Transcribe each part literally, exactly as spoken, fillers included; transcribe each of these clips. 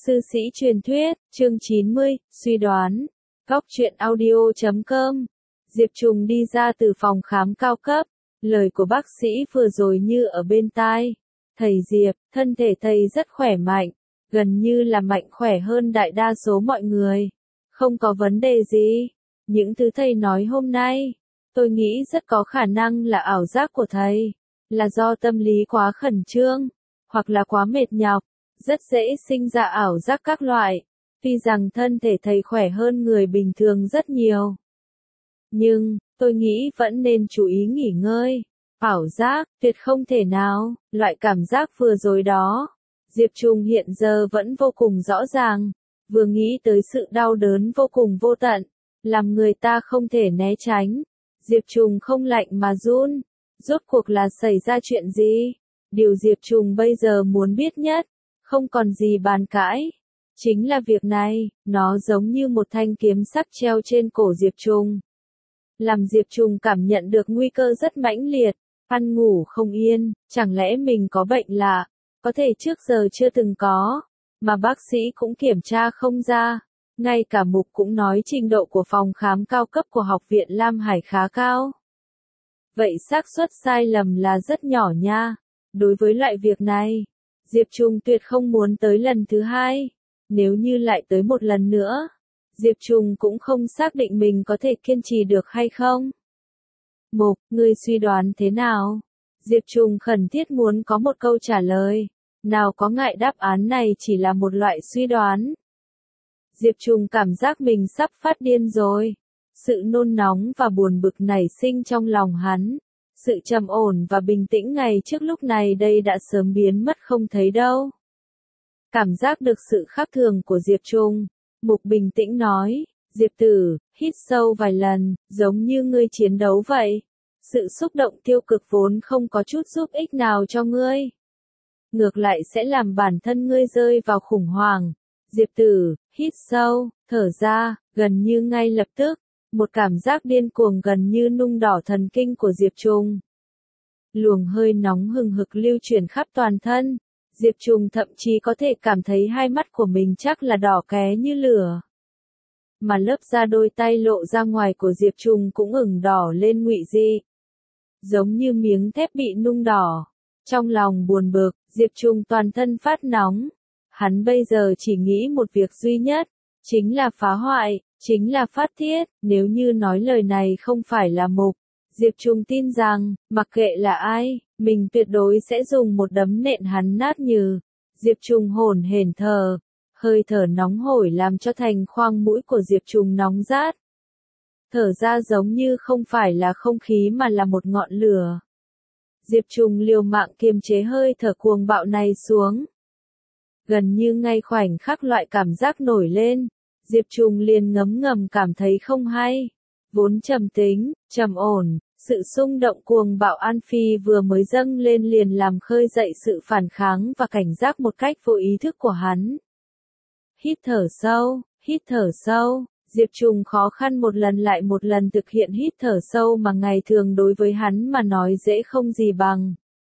Sư sĩ truyền thuyết, chương chín mươi, suy đoán. Góc truyện audio chấm com. Diệp Trùng đi ra từ phòng khám cao cấp. Lời của bác sĩ vừa rồi như ở bên tai. Thầy Diệp, thân thể thầy rất khỏe mạnh. Gần như là mạnh khỏe hơn đại đa số mọi người. Không có vấn đề gì. Những thứ thầy nói hôm nay, tôi nghĩ rất có khả năng là ảo giác của thầy. Là do tâm lý quá khẩn trương, hoặc là quá mệt nhọc. Rất dễ sinh ra ảo giác các loại, tuy rằng thân thể thầy khỏe hơn người bình thường rất nhiều. Nhưng, tôi nghĩ vẫn nên chú ý nghỉ ngơi. Ảo giác, tuyệt không thể nào, loại cảm giác vừa rồi đó. Diệp Trùng hiện giờ vẫn vô cùng rõ ràng, vừa nghĩ tới sự đau đớn vô cùng vô tận, làm người ta không thể né tránh. Diệp Trùng không lạnh mà run, rốt cuộc là xảy ra chuyện gì? Điều Diệp Trùng bây giờ muốn biết nhất, không còn gì bàn cãi. Chính là việc này, nó giống như một thanh kiếm sắc treo trên cổ Diệp Trùng. Làm Diệp Trùng cảm nhận được nguy cơ rất mãnh liệt, ăn ngủ không yên, chẳng lẽ mình có bệnh lạ, có thể trước giờ chưa từng có, mà bác sĩ cũng kiểm tra không ra. Ngay cả Mục cũng nói trình độ của phòng khám cao cấp của Học viện Lam Hải khá cao. Vậy xác suất sai lầm là rất nhỏ nha. Đối với loại việc này, Diệp Trùng tuyệt không muốn tới lần thứ hai. Nếu như lại tới một lần nữa, Diệp Trùng cũng không xác định mình có thể kiên trì được hay không. Mục, ngươi suy đoán thế nào? Diệp Trùng khẩn thiết muốn có một câu trả lời. Nào có ngại đáp án này chỉ là một loại suy đoán. Diệp Trùng cảm giác mình sắp phát điên rồi. Sự nôn nóng và buồn bực nảy sinh trong lòng hắn. Sự trầm ổn và bình tĩnh ngày trước lúc này đây đã sớm biến mất không thấy đâu. Cảm giác được sự khác thường của Diệp Trùng, Mục bình tĩnh nói, Diệp tử, hít sâu vài lần, giống như ngươi chiến đấu vậy. Sự xúc động tiêu cực vốn không có chút giúp ích nào cho ngươi. Ngược lại sẽ làm bản thân ngươi rơi vào khủng hoảng. Diệp tử, hít sâu, thở ra, gần như ngay lập tức. Một cảm giác điên cuồng gần như nung đỏ thần kinh của Diệp Trùng. Luồng hơi nóng hừng hực lưu chuyển khắp toàn thân. Diệp Trùng thậm chí có thể cảm thấy hai mắt của mình chắc là đỏ ké như lửa. Mà lớp da đôi tay lộ ra ngoài của Diệp Trùng cũng ửng đỏ lên ngụy dị. Giống như miếng thép bị nung đỏ. Trong lòng buồn bực, Diệp Trùng toàn thân phát nóng. Hắn bây giờ chỉ nghĩ một việc duy nhất, chính là phá hoại. Chính là phát tiết, nếu như nói lời này không phải là Mục, Diệp Trùng tin rằng, mặc kệ là ai, mình tuyệt đối sẽ dùng một đấm nện hắn nát nhừ. Diệp Trùng hổn hển thở, hơi thở nóng hổi làm cho thành khoang mũi của Diệp Trùng nóng rát. Thở ra giống như không phải là không khí mà là một ngọn lửa. Diệp Trùng liều mạng kiềm chế hơi thở cuồng bạo này xuống. Gần như ngay khoảnh khắc loại cảm giác nổi lên. Diệp Trùng liền ngấm ngầm cảm thấy không hay. Vốn trầm tính, trầm ổn, sự xung động cuồng bạo An Phi vừa mới dâng lên liền làm khơi dậy sự phản kháng và cảnh giác một cách vô ý thức của hắn. Hít thở sâu, hít thở sâu, Diệp Trùng khó khăn một lần lại một lần thực hiện hít thở sâu mà ngày thường đối với hắn mà nói dễ không gì bằng.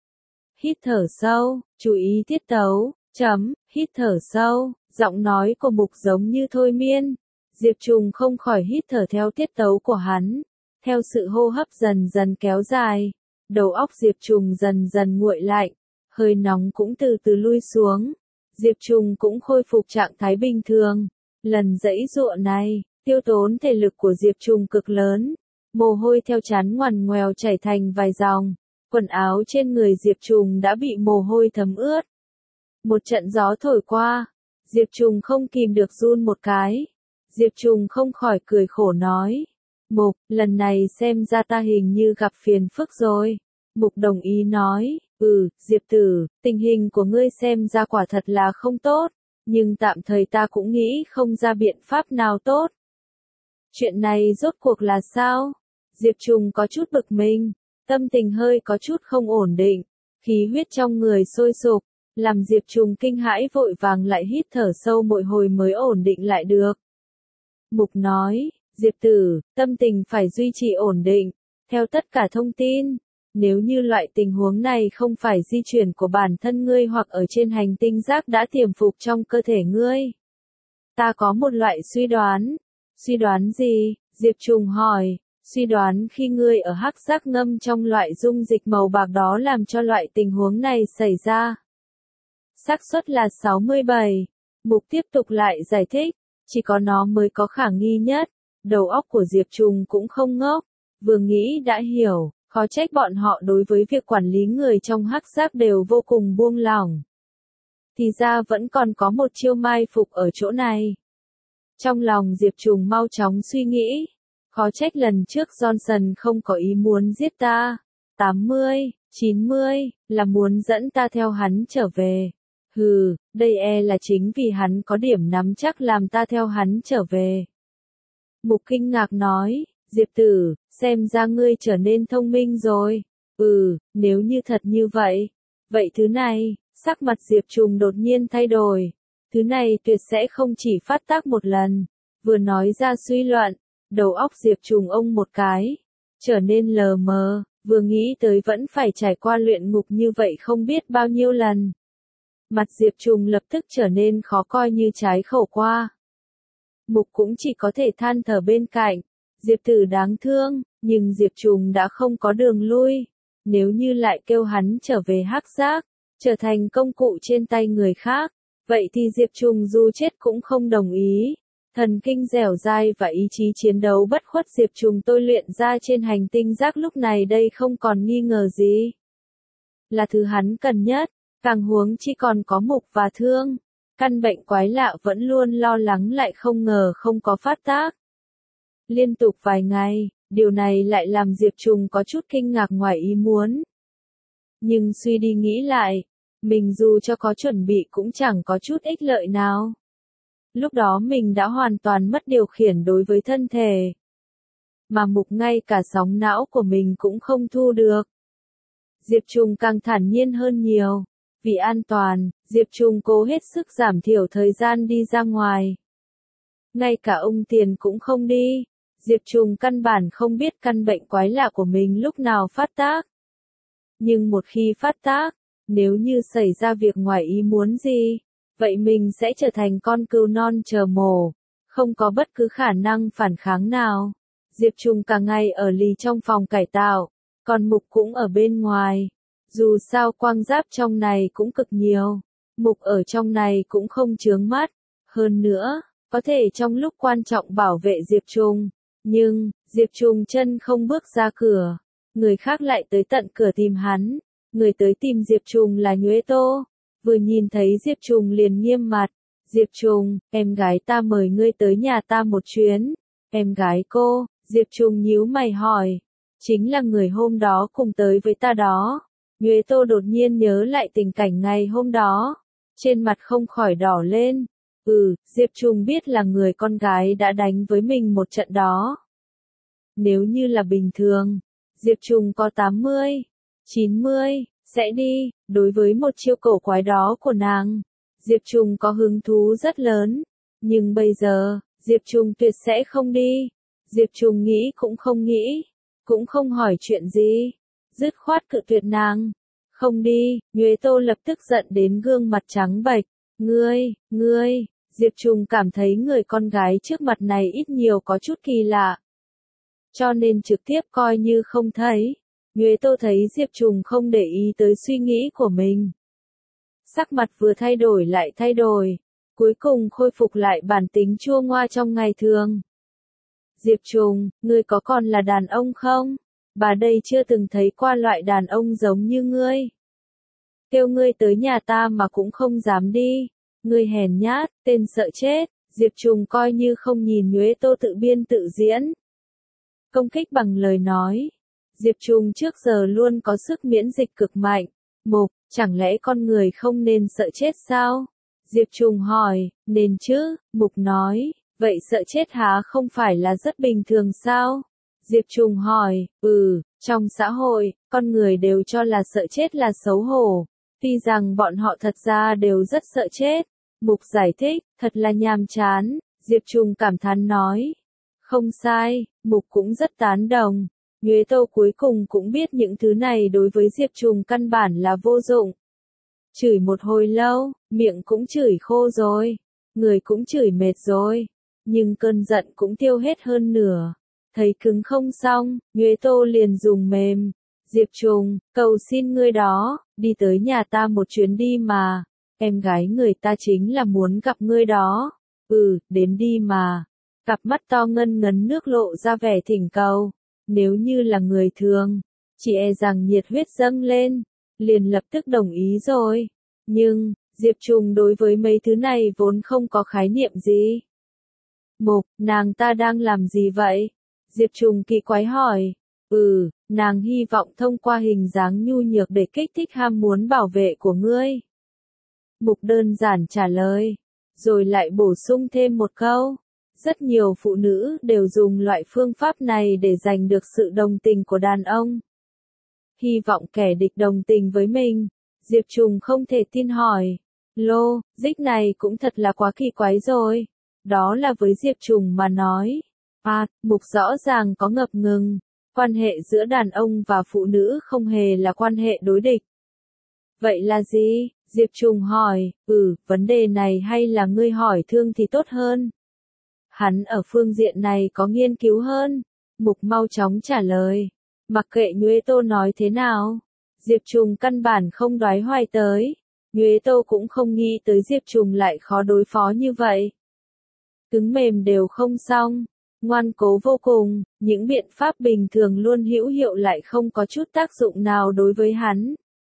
Hít thở sâu, chú ý tiết tấu, chấm, hít thở sâu. Giọng nói của Mục giống như thôi miên. Diệp Trùng không khỏi hít thở theo tiết tấu của hắn. Theo sự hô hấp dần dần kéo dài, đầu óc Diệp Trùng dần dần nguội lạnh, hơi nóng cũng từ từ lui xuống. Diệp Trùng cũng khôi phục trạng thái bình thường. Lần giãy giụa này, tiêu tốn thể lực của Diệp Trùng cực lớn. Mồ hôi theo trán ngoằn ngoèo chảy thành vài dòng. Quần áo trên người Diệp Trùng đã bị mồ hôi thấm ướt. Một trận gió thổi qua. Diệp Trùng không kìm được run một cái. Diệp Trùng không khỏi cười khổ nói. Mục, lần này xem ra ta hình như gặp phiền phức rồi. Mục đồng ý nói, ừ, Diệp tử, tình hình của ngươi xem ra quả thật là không tốt. Nhưng tạm thời ta cũng nghĩ không ra biện pháp nào tốt. Chuyện này rốt cuộc là sao? Diệp Trùng có chút bực mình. Tâm tình hơi có chút không ổn định. Khí huyết trong người sôi sục. Làm Diệp Trùng kinh hãi vội vàng lại hít thở sâu mỗi hồi mới ổn định lại được. Mục nói, Diệp tử, tâm tình phải duy trì ổn định. Theo tất cả thông tin, Nếu như loại tình huống này không phải di chuyển của bản thân ngươi hoặc ở trên hành tinh giác đã tiềm phục trong cơ thể ngươi. Ta có một loại suy đoán. Suy đoán gì? Diệp Trùng hỏi. Suy đoán khi ngươi ở hắc giác ngâm trong loại dung dịch màu bạc đó làm cho loại tình huống này xảy ra. Xác suất là sáu mươi bảy. Mục tiếp tục lại giải thích. Chỉ có nó mới có khả nghi nhất. Đầu óc của Diệp Trùng cũng không ngốc. Vừa nghĩ đã hiểu. Khó trách bọn họ đối với việc quản lý người trong hắc giác đều vô cùng buông lỏng. Thì ra vẫn còn có một chiêu mai phục ở chỗ này. Trong lòng Diệp Trùng mau chóng suy nghĩ. Khó trách lần trước Johnson không có ý muốn giết ta. tám mươi, chín mươi, là muốn dẫn ta theo hắn trở về. Hừ, đây e là chính vì hắn có điểm nắm chắc làm ta theo hắn trở về. Mục kinh ngạc nói, Diệp tử, xem ra ngươi trở nên thông minh rồi. Ừ, nếu như thật như vậy. Vậy thứ này, sắc mặt Diệp Trùng đột nhiên thay đổi. Thứ này tuyệt sẽ không chỉ phát tác một lần. Vừa nói ra suy luận, đầu óc Diệp Trùng ông một cái. Trở nên lờ mờ, vừa nghĩ tới vẫn phải trải qua luyện ngục như vậy không biết bao nhiêu lần. Mặt Diệp Trùng lập tức trở nên khó coi như trái khẩu qua. Mục cũng chỉ có thể than thở bên cạnh. Diệp tử đáng thương, nhưng Diệp Trùng đã không có đường lui. Nếu như lại kêu hắn trở về hắc giác, trở thành công cụ trên tay người khác, vậy thì Diệp Trùng dù chết cũng không đồng ý. Thần kinh dẻo dai và ý chí chiến đấu bất khuất Diệp Trùng tôi luyện ra trên hành tinh giác lúc này đây không còn nghi ngờ gì. Là thứ hắn cần nhất, càng huống chỉ còn có Mục và Thương. Căn bệnh quái lạ vẫn luôn lo lắng lại không ngờ không có phát tác. Liên tục vài ngày, điều này lại làm Diệp Trùng có chút kinh ngạc ngoài ý muốn. Nhưng suy đi nghĩ lại, mình dù cho có chuẩn bị cũng chẳng có chút ích lợi nào. Lúc đó mình đã hoàn toàn mất điều khiển đối với thân thể. Mà Mục ngay cả sóng não của mình cũng không thu được. Diệp Trùng càng thản nhiên hơn nhiều. Vì an toàn, Diệp Trùng cố hết sức giảm thiểu thời gian đi ra ngoài. Ngay cả ông Tiền cũng không đi. Diệp Trùng căn bản không biết căn bệnh quái lạ của mình lúc nào phát tác. Nhưng một khi phát tác, nếu như xảy ra việc ngoài ý muốn gì, vậy mình sẽ trở thành con cừu non chờ mổ, không có bất cứ khả năng phản kháng nào. Diệp Trùng cả ngày ở lì trong phòng cải tạo, còn Mục cũng ở bên ngoài. Dù sao quang giáp trong này cũng cực nhiều, Mục ở trong này cũng không chướng mắt. Hơn nữa, có thể trong lúc quan trọng bảo vệ Diệp Trùng. Nhưng, Diệp Trùng chân không bước ra cửa. Người khác lại tới tận cửa tìm hắn. Người tới tìm Diệp Trùng là Nhuế Tô. Vừa nhìn thấy Diệp Trùng liền nghiêm mặt. Diệp Trùng, em gái ta mời ngươi tới nhà ta một chuyến. Em gái cô, Diệp Trùng nhíu mày hỏi. Chính là người hôm đó cùng tới với ta đó. Nhuế Tô đột nhiên nhớ lại tình cảnh ngày hôm đó. Trên mặt không khỏi đỏ lên. Ừ, Diệp Trùng biết là người con gái đã đánh với mình một trận đó. Nếu như là bình thường, Diệp Trùng có tám mươi, chín mươi, sẽ đi. Đối với một chiêu cổ quái đó của nàng, Diệp Trùng có hứng thú rất lớn. Nhưng bây giờ, Diệp Trùng tuyệt sẽ không đi. Diệp Trùng nghĩ cũng không nghĩ, cũng không hỏi chuyện gì. Dứt khoát cự tuyệt nàng. Không đi, Nhuế Tô lập tức giận đến gương mặt trắng bệch. Ngươi, ngươi, Diệp Trùng cảm thấy người con gái trước mặt này ít nhiều có chút kỳ lạ. Cho nên trực tiếp coi như không thấy. Nhuế Tô thấy Diệp Trùng không để ý tới suy nghĩ của mình. Sắc mặt vừa thay đổi lại thay đổi. Cuối cùng khôi phục lại bản tính chua ngoa trong ngày thường. Diệp Trùng, ngươi có còn là đàn ông không? Bà đây chưa từng thấy qua loại đàn ông giống như ngươi. Kêu ngươi tới nhà ta mà cũng không dám đi. Ngươi hèn nhát, tên sợ chết. Diệp Trùng coi như không nhìn Nhuế Tô tự biên tự diễn. Công kích bằng lời nói. Diệp Trùng trước giờ luôn có sức miễn dịch cực mạnh. Mục, chẳng lẽ con người không nên sợ chết sao? Diệp Trùng hỏi, nên chứ, Mục nói, vậy sợ chết há không phải là rất bình thường sao? Diệp Trùng hỏi, ừ, trong xã hội, con người đều cho là sợ chết là xấu hổ. Tuy rằng bọn họ thật ra đều rất sợ chết. Mục giải thích, thật là nhàm chán. Diệp Trùng cảm thán nói. Không sai, Mục cũng rất tán đồng. Nhuế Tô cuối cùng cũng biết những thứ này đối với Diệp Trùng căn bản là vô dụng. Chửi một hồi lâu, miệng cũng chửi khô rồi, người cũng chửi mệt rồi, nhưng cơn giận cũng tiêu hết hơn nửa. Thấy cứng không xong, Nhuế Tô liền dùng mềm. Diệp Trùng, cầu xin ngươi đó, đi tới nhà ta một chuyến đi mà. Em gái người ta chính là muốn gặp ngươi đó. Ừ, đến đi mà. Cặp mắt to ngân ngấn nước lộ ra vẻ thỉnh cầu. Nếu như là người thường, chỉ e rằng nhiệt huyết dâng lên, liền lập tức đồng ý rồi. Nhưng, Diệp Trùng đối với mấy thứ này vốn không có khái niệm gì. Mục, nàng ta đang làm gì vậy? Diệp Trùng kỳ quái hỏi. Ừ, nàng hy vọng thông qua hình dáng nhu nhược để kích thích ham muốn bảo vệ của ngươi. Mục đơn giản trả lời, rồi lại bổ sung thêm một câu. Rất nhiều phụ nữ đều dùng loại phương pháp này để giành được sự đồng tình của đàn ông. Hy vọng kẻ địch đồng tình với mình. Diệp Trùng không thể tin hỏi. Lô, dích này cũng thật là quá kỳ quái rồi. Đó là với Diệp Trùng mà nói. À, Mục rõ ràng có ngập ngừng. Quan hệ giữa đàn ông và phụ nữ không hề là quan hệ đối địch. Vậy là gì? Diệp Trùng hỏi. Ừ, vấn đề này hay là ngươi hỏi Thương thì tốt hơn. Hắn ở phương diện này có nghiên cứu hơn. Mục mau chóng trả lời. Mặc kệ Nhuế Tô nói thế nào, Diệp Trùng căn bản không đoái hoài tới. Nhuế Tô cũng không nghĩ tới Diệp Trùng lại khó đối phó như vậy. Cứng mềm đều không xong, ngoan cố vô cùng, những biện pháp bình thường luôn hữu hiệu lại không có chút tác dụng nào đối với hắn.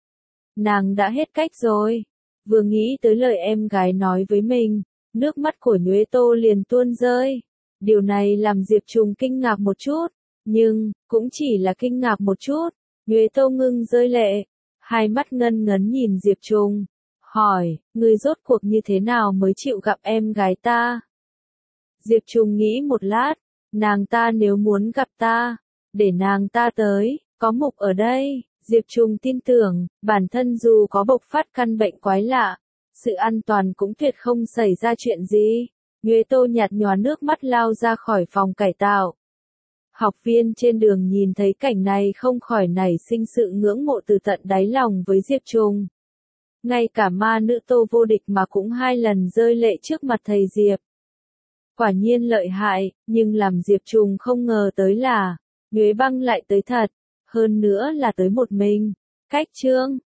Nàng đã hết cách rồi. Vừa nghĩ tới lời em gái nói với mình, nước mắt của Nhuế Tô liền tuôn rơi. Điều này làm Diệp Trùng kinh ngạc một chút, nhưng, cũng chỉ là kinh ngạc một chút. Nhuế Tô ngưng rơi lệ, hai mắt ngân ngấn nhìn Diệp Trùng, hỏi, ngươi rốt cuộc như thế nào mới chịu gặp em gái ta? Diệp Trùng nghĩ một lát, nàng ta nếu muốn gặp ta, để nàng ta tới, có Mục ở đây. Diệp Trùng tin tưởng, bản thân dù có bộc phát căn bệnh quái lạ, sự an toàn cũng tuyệt không xảy ra chuyện gì. Nhuế Tô nhạt nhòa nước mắt lao ra khỏi phòng cải tạo. Học viên trên đường nhìn thấy cảnh này không khỏi nảy sinh sự ngưỡng mộ từ tận đáy lòng với Diệp Trùng. Ngay cả ma nữ Tô Vô Địch mà cũng hai lần rơi lệ trước mặt thầy Diệp. Quả nhiên lợi hại, nhưng làm Diệp Trùng không ngờ tới là, Nhuế Băng lại tới thật, hơn nữa là tới một mình. Cách chương